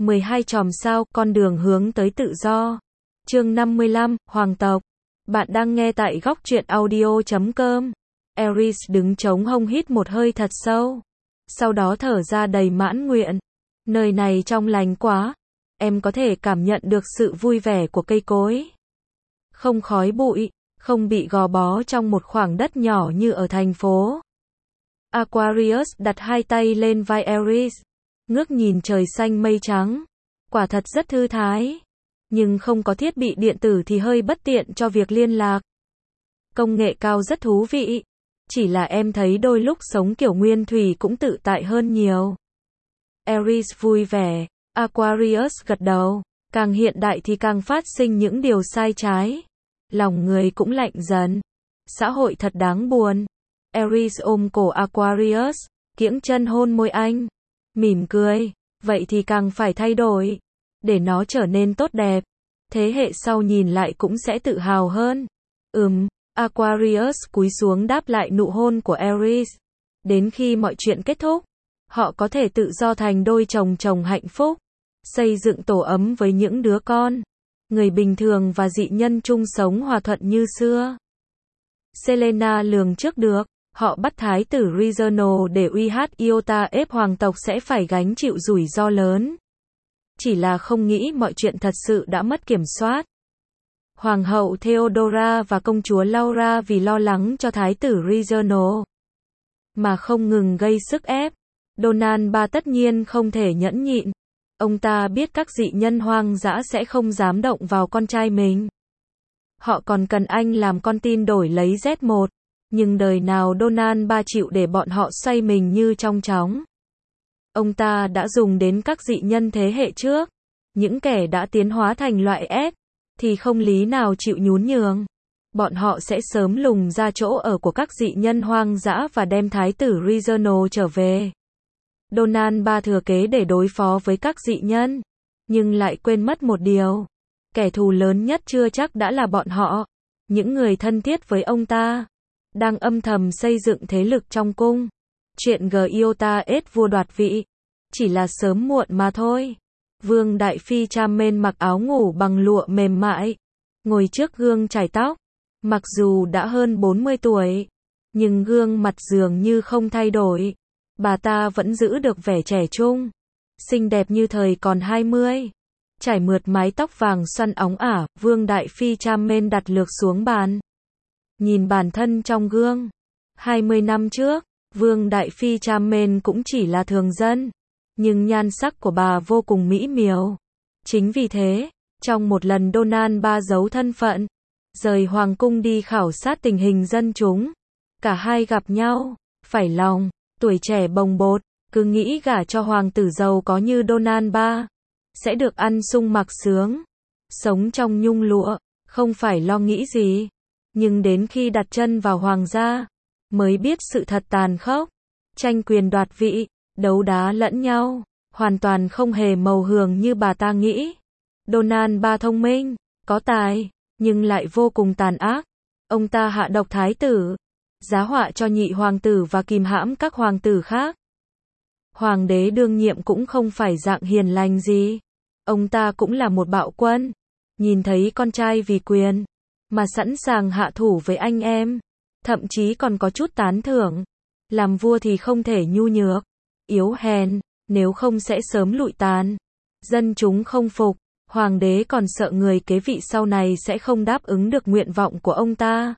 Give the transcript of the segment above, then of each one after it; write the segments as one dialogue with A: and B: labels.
A: 12 chòm sao, con đường hướng tới tự do. Chương 55, Hoàng tộc. Bạn đang nghe tại góc truyện audio.com. Ares đứng chống hông hít một hơi thật sâu. Sau đó thở ra đầy mãn nguyện. Nơi này trong lành quá. Em có thể cảm nhận được sự vui vẻ của cây cối. Không khói bụi, không bị gò bó trong một khoảng đất nhỏ như ở thành phố. Aquarius đặt hai tay lên vai Ares, ngước nhìn trời xanh mây trắng. Quả thật rất thư thái. Nhưng không có thiết bị điện tử thì hơi bất tiện cho việc liên lạc. Công nghệ cao rất thú vị. Chỉ là em thấy đôi lúc sống kiểu nguyên thủy cũng tự tại hơn nhiều. Ares vui vẻ. Aquarius gật đầu. Càng hiện đại thì càng phát sinh những điều sai trái. Lòng người cũng lạnh dần. Xã hội thật đáng buồn. Ares ôm cổ Aquarius, kiễng chân hôn môi anh. Mỉm cười. Vậy thì càng phải thay đổi. Để nó trở nên tốt đẹp. Thế hệ sau nhìn lại cũng sẽ tự hào hơn. Aquarius cúi xuống đáp lại nụ hôn của Ares. Đến khi mọi chuyện kết thúc, họ có thể tự do thành đôi chồng chồng hạnh phúc. Xây dựng tổ ấm với những đứa con. Người bình thường và dị nhân chung sống hòa thuận như xưa. Selena lường trước được, họ bắt thái tử Regional để uy hát Iota ép hoàng tộc sẽ phải gánh chịu rủi ro lớn. Chỉ là không nghĩ mọi chuyện thật sự đã mất kiểm soát. Hoàng hậu Theodora và công chúa Laura vì lo lắng cho thái tử Regional mà không ngừng gây sức ép. Donald III tất nhiên không thể nhẫn nhịn. Ông ta biết các dị nhân hoang dã sẽ không dám động vào con trai mình. Họ còn cần anh làm con tin đổi lấy Z1. Nhưng đời nào Donald III chịu để bọn họ xoay mình như trong chóng. Ông ta đã dùng đến các dị nhân thế hệ trước. Những kẻ đã tiến hóa thành loại S, thì không lý nào chịu nhún nhường. Bọn họ sẽ sớm lùng ra chỗ ở của các dị nhân hoang dã và đem thái tử Regional trở về. Donald III thừa kế để đối phó với các dị nhân. Nhưng lại quên mất một điều. Kẻ thù lớn nhất chưa chắc đã là bọn họ. Những người thân thiết với ông ta đang âm thầm xây dựng thế lực trong cung. Chuyện Giota S vua đoạt vị chỉ là sớm muộn mà thôi. Vương Đại Phi Charmaine mặc áo ngủ bằng lụa mềm mại, ngồi trước gương chải tóc. Mặc dù đã hơn 40 tuổi, nhưng gương mặt dường như không thay đổi. Bà ta vẫn giữ được vẻ trẻ trung, xinh đẹp như thời còn 20. Trải mượt mái tóc vàng xoăn óng ả, Vương Đại Phi Charmaine đặt lược xuống bàn. Nhìn bản thân trong gương. 20 năm trước, Vương Đại Phi Charmaine cũng chỉ là thường dân. Nhưng nhan sắc của bà vô cùng mỹ miều. Chính vì thế, trong một lần Donald III giấu thân phận, rời hoàng cung đi khảo sát tình hình dân chúng. Cả hai gặp nhau, phải lòng, tuổi trẻ bồng bột, cứ nghĩ gả cho hoàng tử giàu có như Donald III sẽ được ăn sung mặc sướng, sống trong nhung lụa, không phải lo nghĩ gì. Nhưng đến khi đặt chân vào hoàng gia, mới biết sự thật tàn khốc. Tranh quyền đoạt vị, đấu đá lẫn nhau, hoàn toàn không hề màu hường như bà ta nghĩ. Donald III thông minh, có tài, nhưng lại vô cùng tàn ác. Ông ta hạ độc thái tử, giá họa cho nhị hoàng tử và kìm hãm các hoàng tử khác. Hoàng đế đương nhiệm cũng không phải dạng hiền lành gì. Ông ta cũng là một bạo quân. Nhìn thấy con trai vì quyền mà sẵn sàng hạ thủ với anh em. Thậm chí còn có chút tán thưởng. Làm vua thì không thể nhu nhược, yếu hèn, nếu không sẽ sớm lụi tàn. Dân chúng không phục. Hoàng đế còn sợ người kế vị sau này sẽ không đáp ứng được nguyện vọng của ông ta.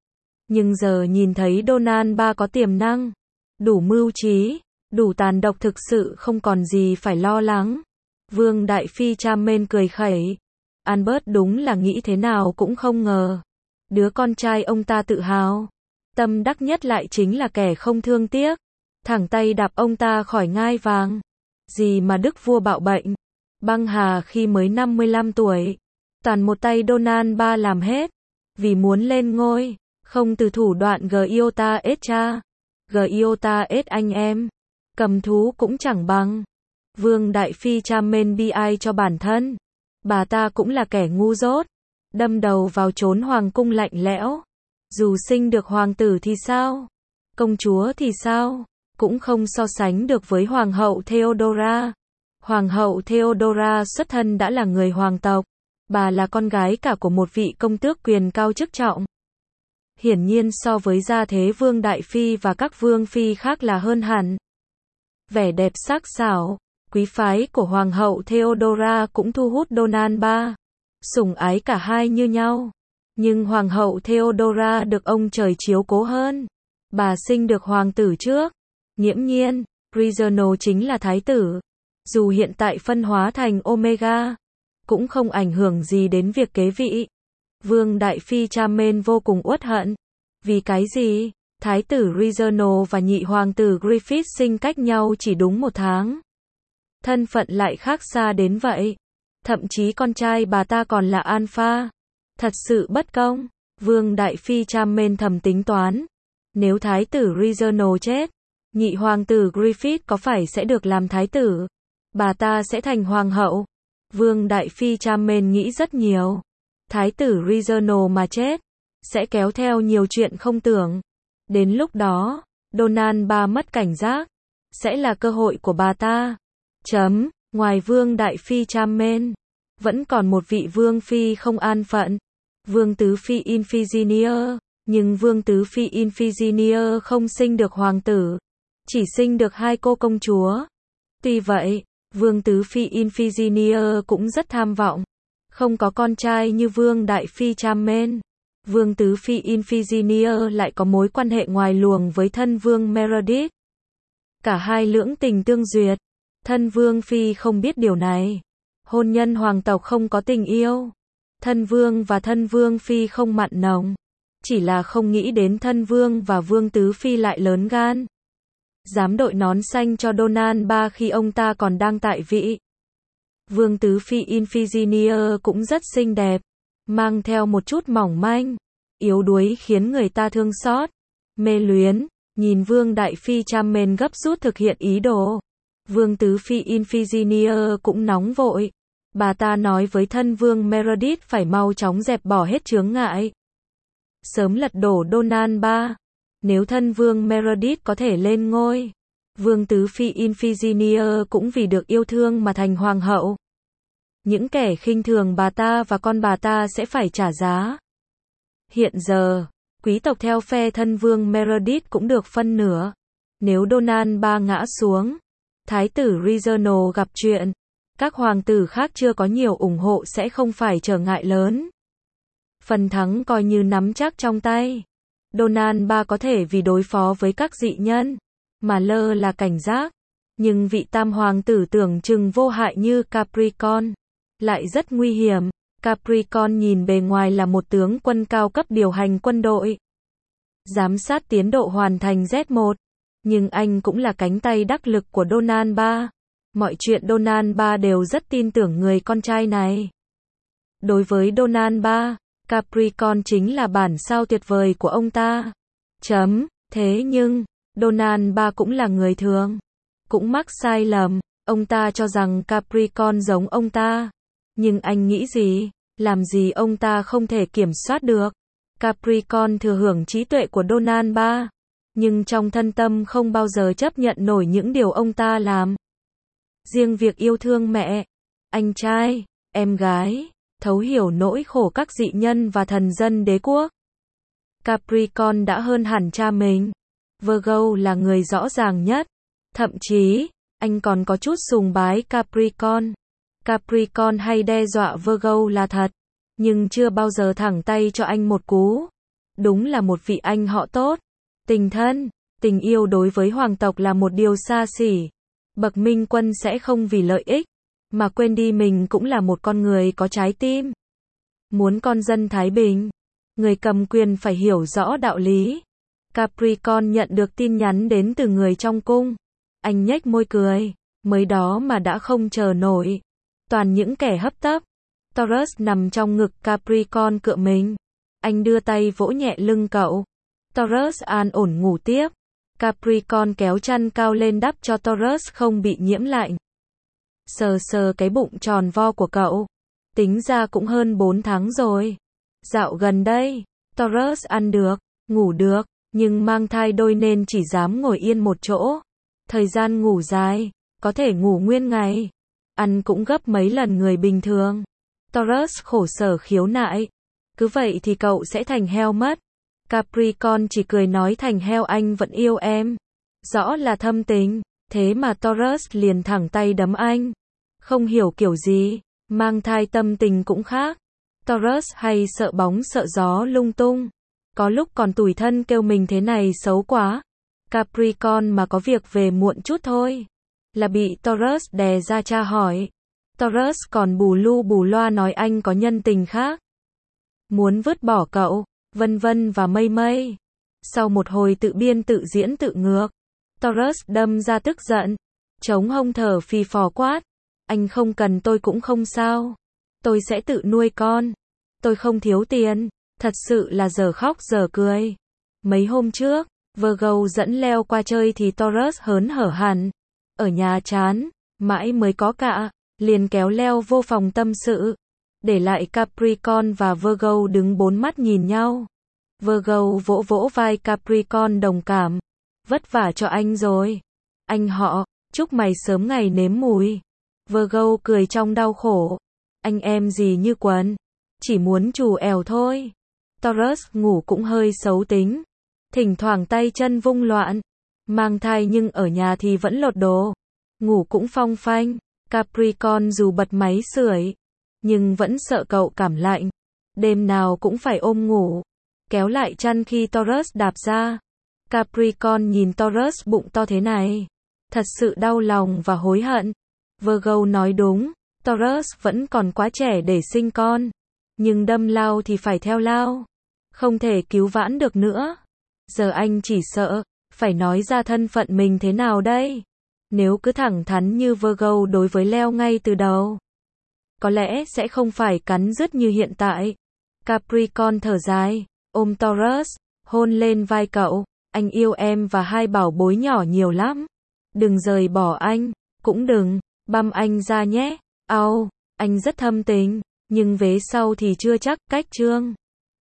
A: Nhưng giờ nhìn thấy Donald III có tiềm năng, đủ mưu trí, đủ tàn độc, thực sự không còn gì phải lo lắng. Vương Đại Phi Charmaine cười khẩy. Albert đúng là nghĩ thế nào cũng không ngờ. Đứa con trai ông ta tự hào, tâm đắc nhất lại chính là kẻ không thương tiếc. Thẳng tay đạp ông ta khỏi ngai vàng. Gì mà đức vua bạo bệnh, băng hà khi mới 55 tuổi. Toàn một tay Donald III làm hết. Vì muốn lên ngôi, không từ thủ đoạn Giota S cha. Giota S anh em. Cầm thú cũng chẳng bằng. Vương Đại Phi Charmaine bi ai cho bản thân. Bà ta cũng là kẻ ngu dốt. Đâm đầu vào chốn hoàng cung lạnh lẽo. Dù sinh được hoàng tử thì sao? Công chúa thì sao? Cũng không so sánh được với hoàng hậu Theodora. Hoàng hậu Theodora xuất thân đã là người hoàng tộc. Bà là con gái cả của một vị công tước quyền cao chức trọng. Hiển nhiên so với gia thế Vương Đại Phi và các vương phi khác là hơn hẳn. Vẻ đẹp sắc sảo, quý phái của Hoàng hậu Theodora cũng thu hút Donald III. Sủng ái cả hai như nhau. Nhưng Hoàng hậu Theodora được ông trời chiếu cố hơn. Bà sinh được hoàng tử trước. Nghiễm nhiên, Reginald chính là thái tử. Dù hiện tại phân hóa thành Omega, cũng không ảnh hưởng gì đến việc kế vị. Vương Đại Phi Charmaine vô cùng uất hận. Vì cái gì? Thái tử Reginald và nhị hoàng tử Griffith sinh cách nhau chỉ đúng 1 tháng. Thân phận lại khác xa đến vậy. Thậm chí con trai bà ta còn là Alpha. Thật sự bất công. Vương Đại Phi Charmaine thầm tính toán. Nếu thái tử Reginald chết, nhị hoàng tử Griffith có phải sẽ được làm thái tử? Bà ta sẽ thành hoàng hậu. Vương Đại Phi Charmaine nghĩ rất nhiều. Thái tử Reginald mà chết, sẽ kéo theo nhiều chuyện không tưởng. Đến lúc đó, Donald III mất cảnh giác, sẽ là cơ hội của bà ta. Ngoài Vương Đại Phi Charmaine, vẫn còn một vị vương phi không an phận. Vương tứ phi Iphigenia, nhưng vương tứ phi Iphigenia không sinh được hoàng tử, chỉ sinh được 2 cô công chúa. Tuy vậy, vương tứ phi Iphigenia cũng rất tham vọng, không có con trai như Vương Đại Phi Charmaine. Vương tứ phi Iphigenia lại có mối quan hệ ngoài luồng với thân vương Meredith. Cả hai lưỡng tình tương duyệt. Thân vương phi không biết điều này. Hôn nhân hoàng tộc không có tình yêu. Thân vương và thân vương phi không mặn nồng. Chỉ là không nghĩ đến thân vương và vương tứ phi lại lớn gan. Dám đội nón xanh cho Donald III khi ông ta còn đang tại vị. Vương tứ phi Iphigenia cũng rất xinh đẹp, mang theo một chút mỏng manh, yếu đuối khiến người ta thương xót, mê luyến. Nhìn Vương Đại Phi Charmaine gấp rút thực hiện ý đồ, Vương tứ phi Iphigenia cũng nóng vội. Bà ta nói với thân vương Meredith phải mau chóng dẹp bỏ hết chướng ngại, sớm lật đổ Donald III. Nếu thân vương Meredith có thể lên ngôi, vương tứ phi Iphigenia cũng vì được yêu thương mà thành hoàng hậu. Những kẻ khinh thường bà ta và con bà ta sẽ phải trả giá. Hiện giờ, quý tộc theo phe thân vương Meredith cũng được phân nửa. Nếu Donald III ngã xuống, thái tử Reginald gặp chuyện, các hoàng tử khác chưa có nhiều ủng hộ sẽ không phải trở ngại lớn. Phần thắng coi như nắm chắc trong tay. Donald III có thể vì đối phó với các dị nhân mà lơ là cảnh giác, nhưng vị tam hoàng tử tưởng chừng vô hại như Capricorn lại rất nguy hiểm. Capricorn nhìn bề ngoài là một tướng quân cao cấp điều hành quân đội, giám sát tiến độ hoàn thành Z1, nhưng anh cũng là cánh tay đắc lực của Donald III. Mọi chuyện Donald III đều rất tin tưởng người con trai này. Đối với Donald III, Capricorn chính là bản sao tuyệt vời của ông ta. Thế nhưng, Donald III cũng là người thường, cũng mắc sai lầm. Ông ta cho rằng Capricorn giống ông ta, nhưng anh nghĩ gì, làm gì ông ta không thể kiểm soát được. Capricorn thừa hưởng trí tuệ của Donald III, nhưng trong thân tâm không bao giờ chấp nhận nổi những điều ông ta làm. Riêng việc yêu thương mẹ, anh trai, em gái, thấu hiểu nỗi khổ các dị nhân và thần dân đế quốc, Capricorn đã hơn hẳn cha mình. Virgo là người rõ ràng nhất. Thậm chí, anh còn có chút sùng bái Capricorn. Capricorn hay đe dọa Virgo là thật, nhưng chưa bao giờ thẳng tay cho anh một cú. Đúng là một vị anh họ tốt. Tình thân, tình yêu đối với hoàng tộc là một điều xa xỉ. Bậc minh quân sẽ không vì lợi ích mà quên đi mình cũng là một con người có trái tim. Muốn con dân thái bình, người cầm quyền phải hiểu rõ đạo lý. Capricorn nhận được tin nhắn đến từ người trong cung. Anh nhếch môi cười, mới đó mà đã không chờ nổi. Toàn những kẻ hấp tấp. Taurus nằm trong ngực Capricorn cựa mình. Anh đưa tay vỗ nhẹ lưng cậu. Taurus an ổn ngủ tiếp. Capricorn kéo chăn cao lên đắp cho Taurus không bị nhiễm lạnh. Sờ sờ cái bụng tròn vo của cậu. Tính ra cũng hơn 4 tháng rồi. Dạo gần đây, Taurus ăn được, ngủ được, nhưng mang thai đôi nên chỉ dám ngồi yên một chỗ. Thời gian ngủ dài, có thể ngủ nguyên ngày. ăn cũng gấp mấy lần người bình thường. Taurus khổ sở khiếu nại. Cứ vậy thì cậu sẽ thành heo mất. Capricorn chỉ cười nói thành heo anh vẫn yêu em. Rõ là thâm tình, thế mà Taurus liền thẳng tay đấm anh. Không hiểu kiểu gì, mang thai tâm tình cũng khác. Taurus hay sợ bóng sợ gió lung tung. Có lúc còn tủi thân kêu mình thế này xấu quá. Capricorn mà có việc về muộn chút thôi là bị Taurus đè ra tra hỏi. Taurus còn bù lu bù loa nói anh có nhân tình khác. Muốn vứt bỏ cậu, vân vân và mây mây. Sau một hồi tự biên tự diễn tự ngược, Taurus đâm ra tức giận, chống hông thở phì phò quát. Anh không cần tôi cũng không sao. Tôi sẽ tự nuôi con. Tôi không thiếu tiền. Thật sự là giờ khóc giờ cười. Mấy hôm trước, Virgo dẫn Leo qua chơi thì Taurus hớn hở hẳn. Ở nhà chán, mãi mới có cả, liền kéo Leo vô phòng tâm sự. Để lại Capricorn và Virgo đứng bốn mắt nhìn nhau. Virgo vỗ vỗ vai Capricorn đồng cảm. Vất vả cho anh rồi. Anh họ, chúc mày sớm ngày nếm mùi. Virgo cười trong đau khổ. Anh em gì như quần. Chỉ muốn trù ẻo thôi. Taurus ngủ cũng hơi xấu tính. Thỉnh thoảng tay chân vung loạn. Mang thai nhưng ở nhà thì vẫn lột đồ. Ngủ cũng phong phanh. Capricorn dù bật máy sưởi, nhưng vẫn sợ cậu cảm lạnh. Đêm nào cũng phải ôm ngủ. Kéo lại chăn khi Taurus đạp ra. Capricorn nhìn Taurus bụng to thế này. Thật sự đau lòng và hối hận. Virgo nói đúng. Taurus vẫn còn quá trẻ để sinh con. Nhưng đâm lao thì phải theo lao. Không thể cứu vãn được nữa. Giờ anh chỉ sợ, phải nói ra thân phận mình thế nào đây? Nếu cứ thẳng thắn như Virgo đối với Leo ngay từ đầu, có lẽ sẽ không phải cắn rứt như hiện tại. Capricorn thở dài, ôm Taurus, hôn lên vai cậu. Anh yêu em và hai bảo bối nhỏ nhiều lắm. Đừng rời bỏ anh, cũng đừng băm anh ra nhé. Au, anh rất thâm tình, nhưng vế sau thì chưa chắc. Cách chương